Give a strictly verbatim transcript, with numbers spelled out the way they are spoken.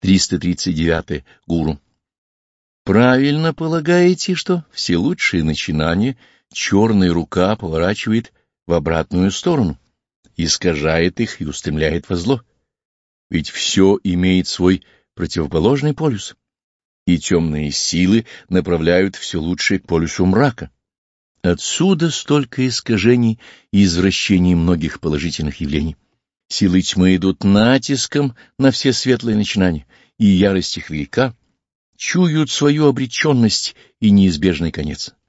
триста тридцать девять. Гуру. Правильно полагаете, что все лучшие начинания черная рука поворачивает в обратную сторону, искажает их и устремляет во зло? Ведь все имеет свой противоположный полюс, и темные силы направляют все лучшее к полюсу мрака. Отсюда столько искажений и извращений многих положительных явлений. Силы тьмы идут натиском на все светлые начинания, и ярость их велика, чуют свою обреченность и неизбежный конец.